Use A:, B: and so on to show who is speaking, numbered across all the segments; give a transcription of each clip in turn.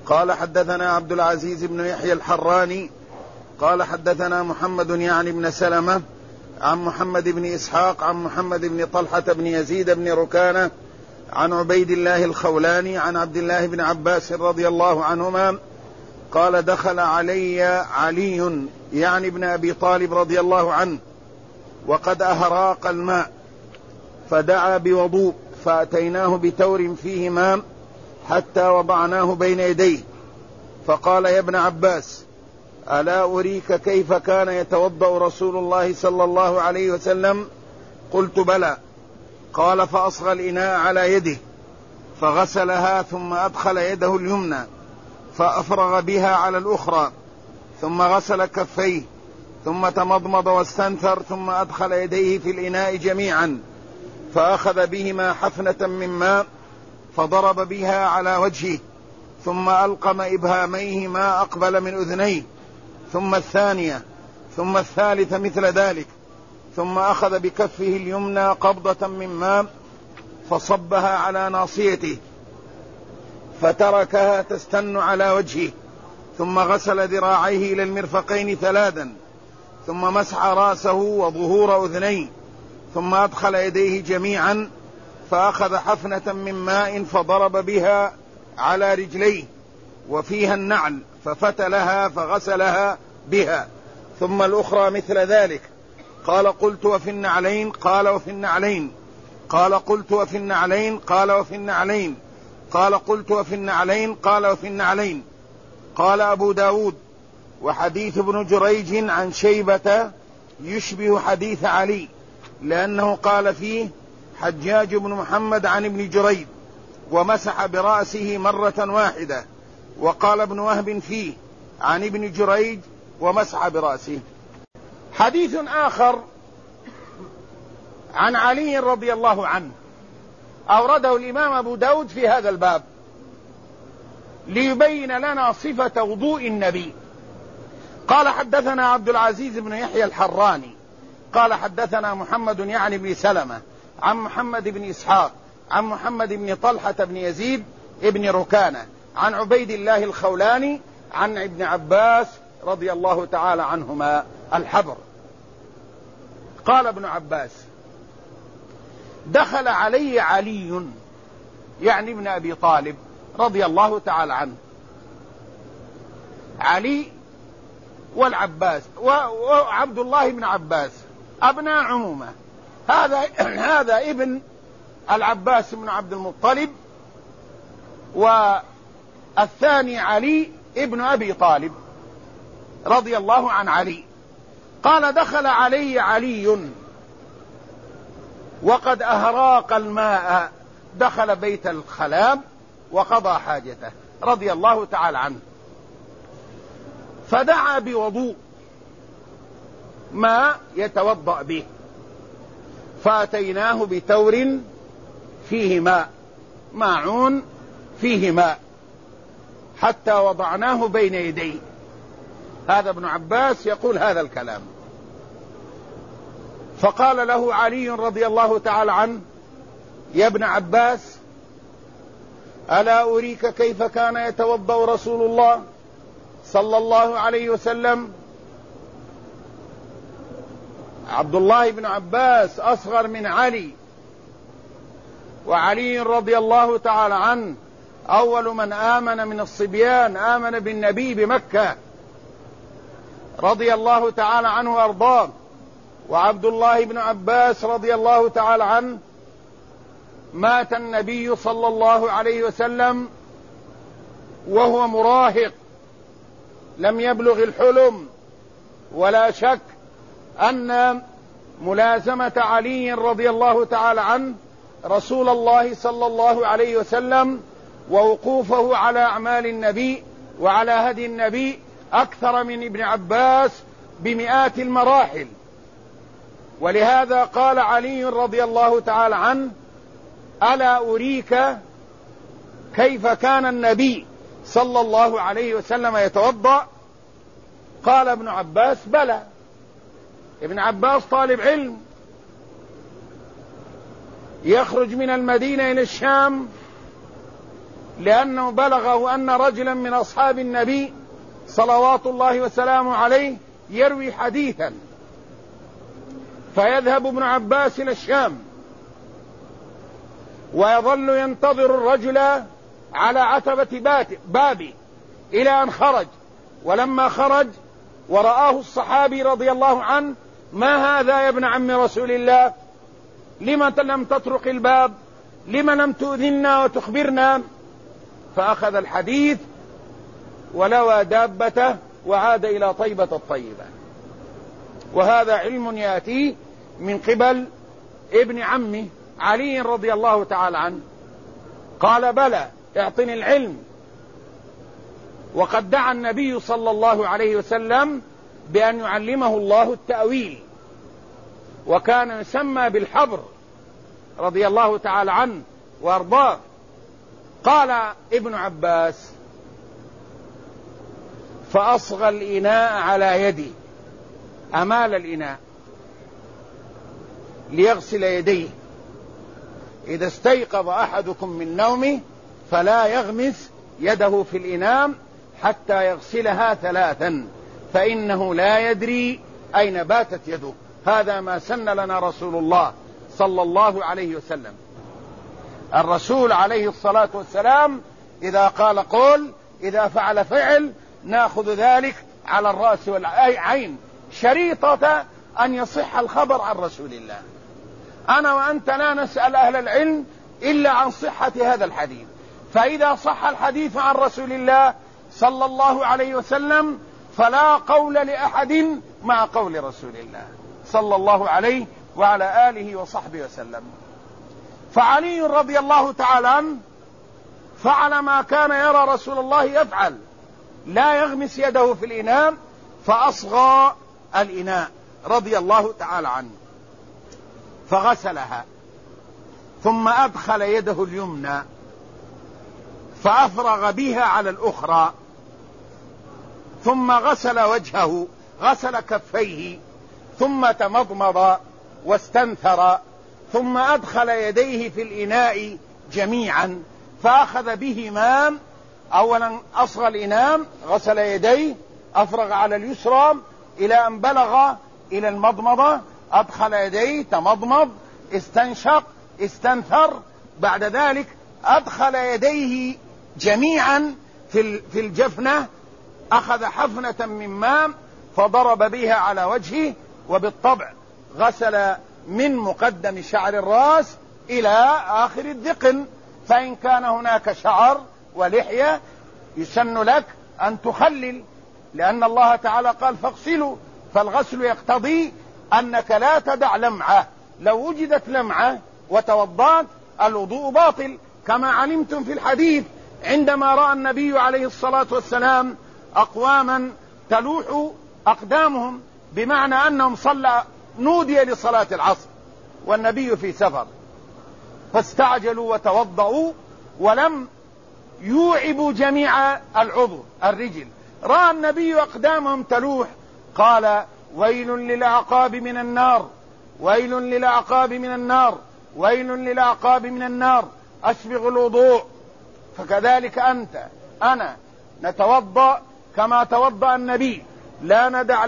A: قال حدثنا عبد العزيز بن يحيى الحراني قال حدثنا محمد يعني بن سلمة عن محمد بن إسحاق عن محمد بن طلحة بن يزيد بن ركانة عن عبيد الله الخولاني عن عبد الله بن عباس رضي الله عنهما قال دخل علي علي يعني ابن أبي طالب رضي الله عنه وقد أهراق الماء فدعا بوضوء فأتيناه بتور فيه ماء حتى وضعناه بين يديه فقال يا ابن عباس ألا أريك كيف كان يتوضأ رسول الله صلى الله عليه وسلم؟ قلت بلى. قال فأصغى الإناء على يده فغسلها ثم أدخل يده اليمنى فأفرغ بها على الأخرى ثم غسل كفيه ثم تمضمض واستنثر ثم أدخل يديه في الإناء جميعا فأخذ بهما حفنة من ماء فضرب بها على وجهه ثم ألقم إبهاميه ما أقبل من أذنيه ثم الثانية ثم الثالثة مثل ذلك ثم أخذ بكفه اليمنى قبضة من ماء فصبها على ناصيته فتركها تستن على وجهه ثم غسل ذراعيه إلى المرفقين ثلاثا ثم مسح رأسه وظهور أذنيه ثم أدخل يديه جميعا فأخذ حفنة من ماء فضرب بها على رجليه وفيها النعل ففتلها فغسلها بها ثم الأخرى مثل ذلك. قال قلت وفي النعلين؟ قال وفي النعلين. قال قلت وفي النعلين؟ قال وفي النعلين. قال قلت وفي النعلين؟ قال وفي النعلين. قال أبو داود وحديث ابن جريج عن شيبة يشبه حديث علي لأنه قال فيه حجاج بن محمد عن ابن جريج ومسح برأسه مرة واحدة وقال ابن وهب فيه عن ابن جريج ومسح برأسه. حديث آخر عن علي رضي الله عنه أورده الإمام أبو داود في هذا الباب ليبين لنا صفة وضوء النبي. قال حدثنا عبد العزيز بن يحيى الحراني قال حدثنا محمد يعني بن سلمة عن محمد بن إسحاق عن محمد بن طلحة بن يزيد ابن ركانة عن عبيد الله الخولاني عن ابن عباس رضي الله تعالى عنهما الحبر. قال ابن عباس دخل علي علي يعني ابن أبي طالب رضي الله تعالى عنه. علي والعباس وعبد الله بن عباس أبناء عمومة. هذا ابن العباس بن عبد المطلب والثاني علي ابن أبي طالب رضي الله عن علي. قال دخل علي علي وقد أهراق الماء دخل بيت الخلاء وقضى حاجته رضي الله تعالى عنه فدعا بوضوء ما يتوضأ به فأتيناه بتور فيه ماء ماعون فيه ماء حتى وضعناه بين يديه. هذا ابن عباس يقول هذا الكلام. فقال له علي رضي الله تعالى عنه يا ابن عباس ألا أريك كيف كان يتوضأ رسول الله صلى الله عليه وسلم؟ عبد الله بن عباس أصغر من علي وعلي رضي الله تعالى عنه أول من آمن من الصبيان آمن بالنبي بمكة رضي الله تعالى عنه وأرضاه. وعبد الله بن عباس رضي الله تعالى عنه مات النبي صلى الله عليه وسلم وهو مراهق لم يبلغ الحلم. ولا شك أن ملازمة علي رضي الله تعالى عنه رسول الله صلى الله عليه وسلم ووقوفه على أعمال النبي وعلى هدي النبي أكثر من ابن عباس بمئات المراحل. ولهذا قال علي رضي الله تعالى عنه ألا أريك كيف كان النبي صلى الله عليه وسلم يتوضأ؟ قال ابن عباس بلى. ابن عباس طالب علم يخرج من المدينة إلى الشام لأنه بلغه أن رجلا من أصحاب النبي صلوات الله وسلامه عليه يروي حديثا، فيذهب ابن عباس إلى الشام ويظل ينتظر الرجل على عتبة بابه إلى أن خرج. ولما خرج ورآه الصحابي رضي الله عنه: ما هذا يا ابن عم رسول الله؟ لم لم تطرق الباب؟ لم لم تؤذنا وتخبرنا؟ فأخذ الحديث ولوى دابته وعاد إلى طيبة الطيبة. وهذا علم يأتي من قبل ابن عمه علي رضي الله تعالى عنه. قال: بلى، اعطني العلم. وقد دعا النبي صلى الله عليه وسلم بأن يعلمه الله التأويل، وكان يسمى بالحبر رضي الله تعالى عنه وارضاه. قال ابن عباس: فأصغى الإناء على يدي، أمال الإناء ليغسل يديه. إذا استيقظ أحدكم من نومه فلا يغمس يده في الإناء حتى يغسلها 3، فإنه لا يدري أين باتت يده. هذا ما سن لنا رسول الله صلى الله عليه وسلم. الرسول عليه الصلاة والسلام إذا قال قول، إذا فعل فعل، نأخذ ذلك على الرأس والعين، شريطة أن يصح الخبر عن رسول الله. أنا وأنت لا نسأل أهل العلم إلا عن صحة هذا الحديث، فإذا صح الحديث عن رسول الله صلى الله عليه وسلم فلا قول لأحد مع قول رسول الله صلى الله عليه وعلى آله وصحبه وسلم. فعلي رضي الله تعالى عنه فعل ما كان يرى رسول الله يفعل، لا يغمس يده في الإناء، فأصغى الإناء رضي الله تعالى عنه فغسلها، ثم أدخل يده اليمنى فأفرغ بها على الأخرى، ثم غسل وجهه، غسل كفيه، ثم تمضمض واستنثر، ثم أدخل يديه في الإناء جميعا فأخذ بهما. أولا أصغى الإناء، غسل يديه، أفرغ على اليسرى إلى أن بلغ إلى المضمضة، أدخل يديه، تمضمض، استنشق، استنثر. بعد ذلك أدخل يديه جميعا في الجفنة، أخذ حفنة من ماء فضرب بها على وجهه، وبالطبع غسل من مقدم شعر الرأس إلى آخر الذقن، فإن كان هناك شعر ولحية يسن لك أن تخلل، لأن الله تعالى قال: فاغسلوا. فالغسل يقتضي أنك لا تدع لمعة، لو وجدت لمعة وتوضأت الوضوء باطل، كما علمتم في الحديث عندما رأى النبي عليه الصلاة والسلام أقواما تلوح أقدامهم، بمعنى أنهم نودي لصلاة العصر والنبي في سفر، فاستعجلوا وتوضأوا ولم يوعبوا جميع العضو الرجل. رأى النبي أقدامهم تلوح، قال: ويل للأعقاب من النار، ويل للأعقاب من النار، ويل للأعقاب من النار، أسبغ الوضوء. فكذلك أنا نتوضأ كما توضأ النبي، لا ندع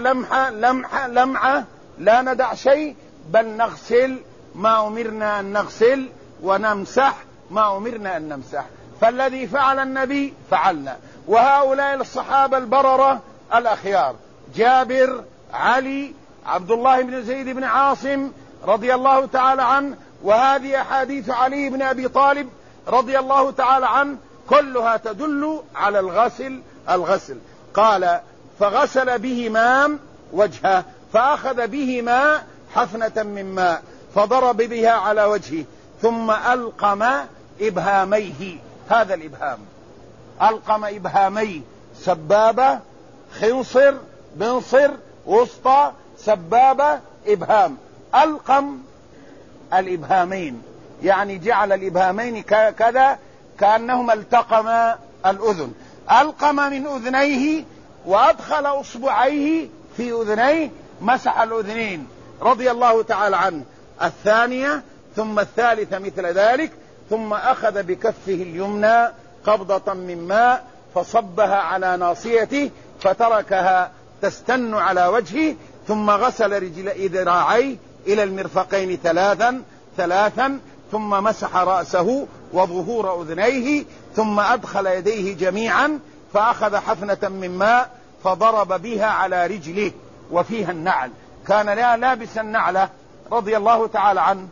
A: لمعة، لا ندع شيء، بل نغسل ما أمرنا أن نغسل، ونمسح ما أمرنا أن نمسح. فالذي فعل النبي فعلنا. وهؤلاء الصحابة البررة الأخيار: جابر، علي، عبد الله بن زيد بن عاصم رضي الله تعالى عنه، وهذه أحاديث علي بن أبي طالب رضي الله تعالى عنه كلها تدل على الغسل. قال: فغسل بهما وجهه، فأخذ بهما حفنة من ماء فضرب بها على وجهه، ثم ألقم إبهاميه. هذا الإبهام، ألقم إبهاميه، سبابة، خنصر، بنصر، وسطى، سبابة، إبهام. ألقم الإبهامين، يعني جعل الإبهامين كذا كأنهما التقما الأذن. ألقم من أذنيه وأدخل أصبعيه في أذنيه، مسح الأذنين رضي الله تعالى عنه، الثانية ثم الثالثة مثل ذلك، ثم أخذ بكفه اليمنى قبضة من ماء فصبها على ناصيته فتركها تستن على وجهه، ثم غسل ذراعيه إلى المرفقين ثلاثا ثم مسح رأسه وظهور أذنيه، ثم أدخل يديه جميعا فأخذ حفنة من ماء فضرب بها على رجله وفيها النعل. كان لابس النعلة رضي الله تعالى عنه،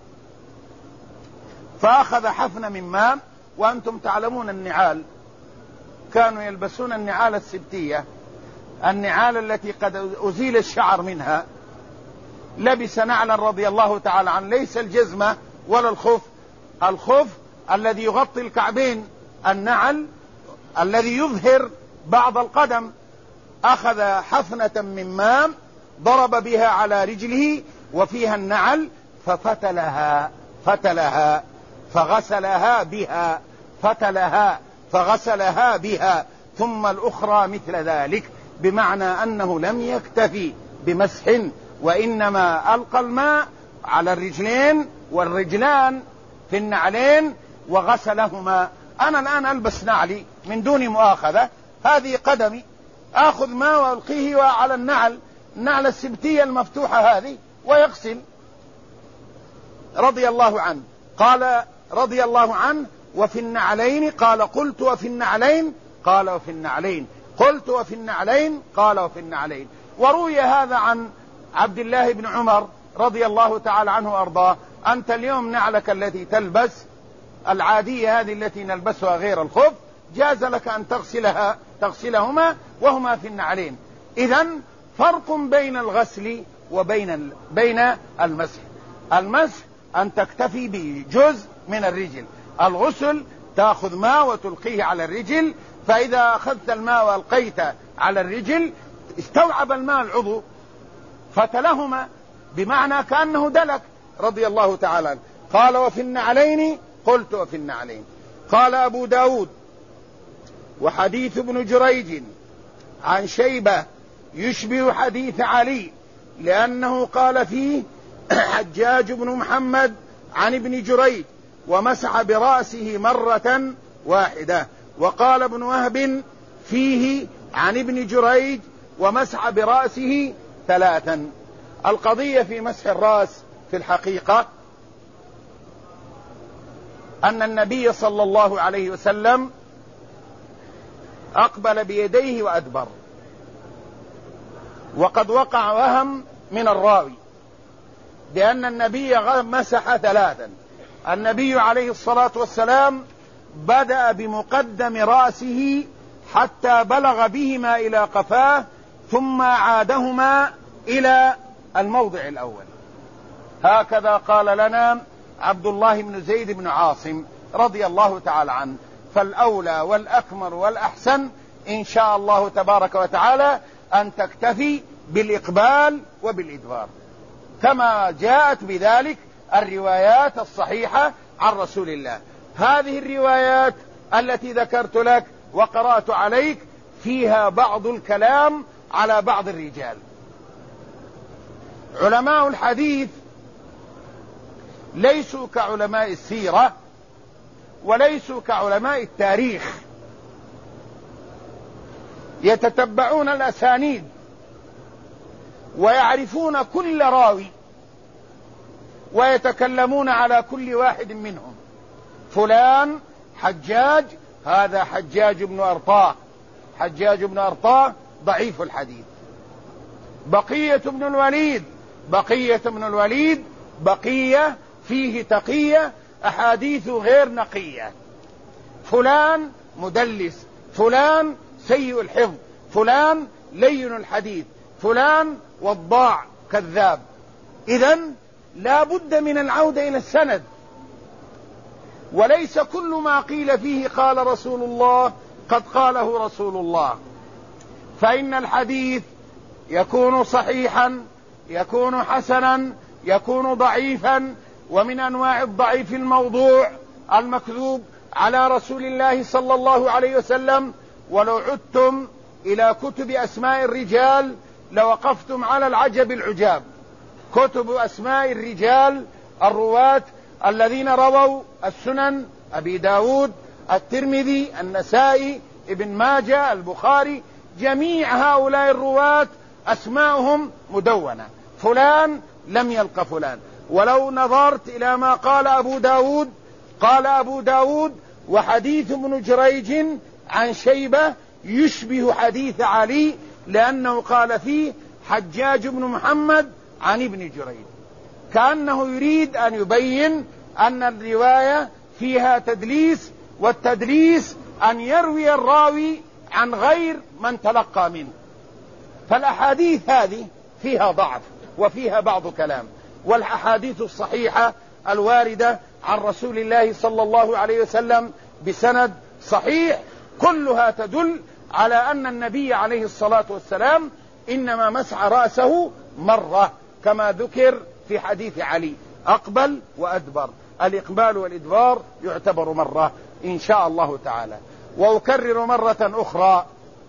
A: فأخذ حفنة من ماء. وأنتم تعلمون النعال كانوا يلبسون النعال السبتية، النعال التي قد أزيل الشعر منها. لبس نعلا رضي الله تعالى عنه، ليس الجزمة ولا الخف الذي يغطي الكعبين، النعل الذي يظهر بعض القدم. أخذ حفنة من ماء ضرب بها على رجله وفيها النعل ففتلها فغسلها بها، فغسلها بها، ثم الأخرى مثل ذلك، بمعنى أنه لم يكتفي بمسح، وإنما ألقى الماء على الرجلين والرجلان في النعلين وغسلهما. أنا الآن ألبس نعلي من دون مؤاخذة، هذه قدمي، آخذ ماء وألقيه على النعل السبتية المفتوحة هذه ويغسل. رضي الله عنه قال رضي الله عنه: وفي النعلين، قال قلت وفي النعلين، قال وفي النعلين، قلت وفي النعلين، قال وفي النعلين. وروي هذا عن عبد الله بن عمر رضي الله تعالى عنه وأرضاه: أنت اليوم نعلك التي تلبس العادية هذه التي نلبسها غير الخف، جاز لك أن تغسلهما وهما في النعلين. إذن فرق بين الغسل وبين المسح. المسح أن تكتفي بجزء من الرجل، الغسل تأخذ ماء وتلقيه على الرجل، فإذا أخذت الماء وألقيت على الرجل استوعب الماء العضو فتلهما، بمعنى كأنه دلك. رضي الله تعالى عنه قال: وفي النعلين، قلت وفي النعلين. قال أبو داود: وحديث ابن جريج عن شيبة يشبه حديث علي، لأنه قال فيه حجاج بن محمد عن ابن جريج ومسح برأسه مرة واحدة. وقال ابن وهب فيه عن ابن جريج ومسح برأسه 3. القضية في مسح الرأس في الحقيقة أن النبي صلى الله عليه وسلم أقبل بيديه وأدبر، وقد وقع وهم من الراوي بأن النبي مسح 3. النبي عليه الصلاة والسلام بدأ بمقدم رأسه حتى بلغ بهما إلى قفاه، ثم عادهما إلى الموضع الأول. هكذا قال لنا عبد الله بن زيد بن عاصم رضي الله تعالى عنه. فالأولى والأكمل والأحسن إن شاء الله تبارك وتعالى أن تكتفي بالإقبال وبالإدبار، كما جاءت بذلك الروايات الصحيحة عن رسول الله. هذه الروايات التي ذكرت لك وقرأت عليك فيها بعض الكلام على بعض الرجال. علماء الحديث ليسوا كعلماء السيرة وليسوا كعلماء التاريخ، يتتبعون الأسانيد ويعرفون كل راوي ويتكلمون على كل واحد منهم. فلان حجاج، هذا حجاج بن أرطاه، حجاج بن أرطاه ضعيف الحديث. بقية بن الوليد، بقية بن الوليد بقية فيه تقية، أحاديث غير نقية. فلان مدلس، فلان سيء الحفظ، فلان لين الحديث، فلان وضاع كذاب. إذن لا بد من العودة إلى السند، وليس كل ما قيل فيه قال رسول الله قد قاله رسول الله. فإن الحديث يكون صحيحا، يكون حسنا، يكون ضعيفا. ومن أنواع الضعيف الموضوع المكذوب على رسول الله صلى الله عليه وسلم. ولو عدتم إلى كتب أسماء الرجال لوقفتم على العجب العجاب. كتب أسماء الرجال الرواة الذين رووا السنن: أبي داود، الترمذي، النسائي، ابن ماجه، البخاري، جميع هؤلاء الرواة أسماؤهم مدونة، فلان لم يلق فلان. ولو نظرت إلى ما قال أبو داود، قال أبو داود: وحديث ابن جريج عن شيبة يشبه حديث علي، لأنه قال فيه حجاج بن محمد عن ابن جريج، كأنه يريد أن يبين أن الرواية فيها تدليس، والتدليس أن يروي الراوي عن غير من تلقى منه. فالأحاديث هذه فيها ضعف وفيها بعض كلام، والأحاديث الصحيحة الواردة عن رسول الله صلى الله عليه وسلم بسند صحيح كلها تدل على أن النبي عليه الصلاة والسلام إنما مسح رأسه مرة، كما ذكر في حديث علي: أقبل وأدبر، الإقبال والإدبار يعتبر مرة إن شاء الله تعالى. وأكرر مرة أخرى: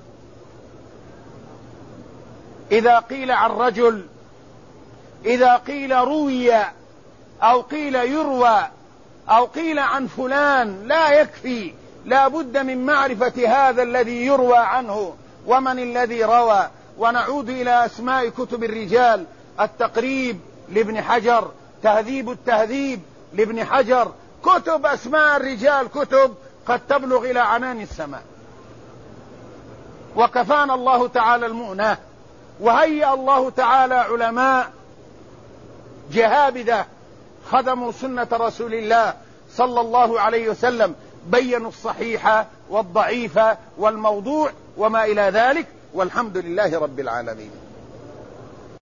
A: إذا قيل عن رجل، إذا قيل روي أو قيل يروى أو قيل عن فلان، لا يكفي، لا بد من معرفة هذا الذي يروى عنه ومن الذي روى. ونعود إلى أسماء كتب الرجال: التقريب لابن حجر، تهذيب التهذيب لابن حجر، كتب أسماء الرجال كتب قد تبلغ إلى عنان السماء. وكفانا الله تعالى المؤنة، وهيأ الله تعالى علماء جهابذة خدموا سنة رسول الله صلى الله عليه وسلم، بينوا الصحيح والضعيف والموضوع وما إلى ذلك، والحمد لله رب العالمين.